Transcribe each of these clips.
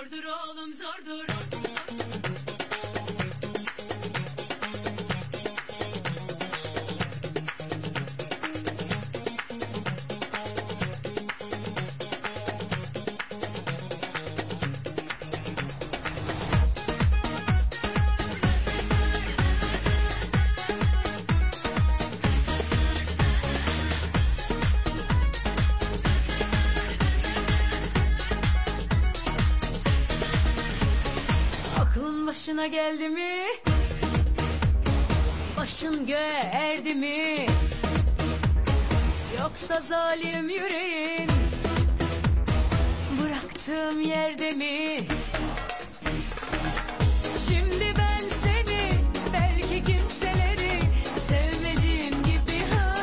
Zordur oğlum zordur. Aklın başına geldi mi? Başın göğe erdi mi? Yoksa zalim yüreğin bıraktığım yerde mi? Şimdi ben seni belki kimseleri sevmediğim gibi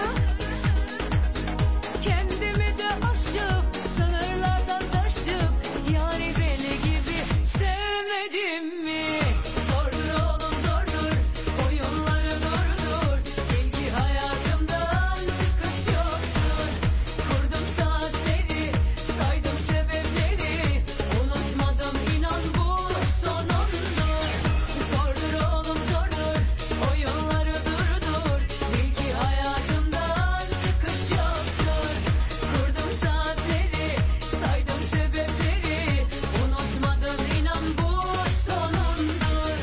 kendimi de aşıp sınırlardan taşıp yani deli gibi sevmedim mi? Zordur oğlum zordur, oyunları durdur, bil ki hayatımdan çıkış yoktur. Kurdum saatleri, saydım sebepleri, unutmadım inan bu sonundur. Zordur oğlum zordur, oyunları durdur, bil ki hayatımdan çıkış yoktur. Kurdum saatleri, saydım sebepleri, unutmadım inan bu sonundur.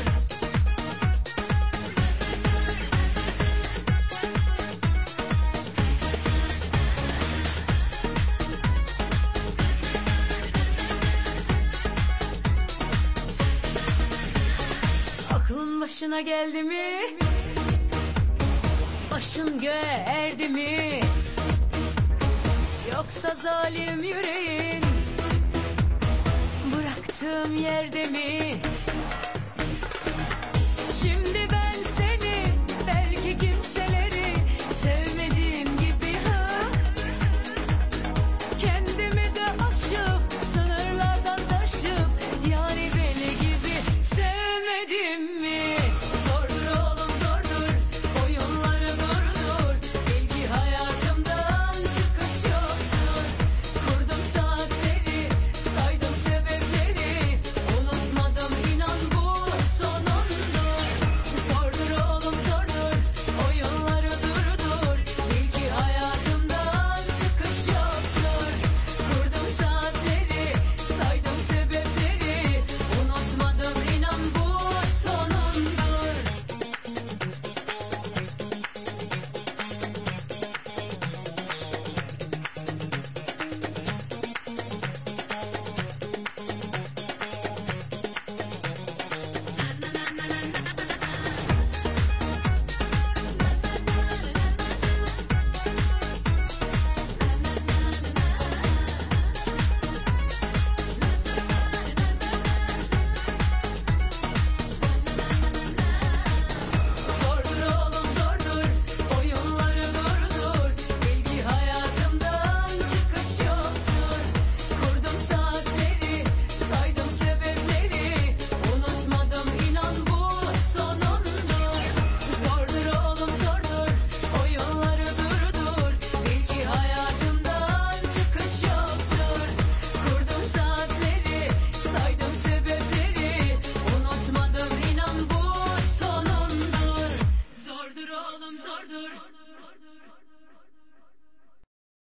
Aklın başına geldi mi? Başın göğe erdi mi? Yoksa zalim yüreğin bıraktığım yerde mi?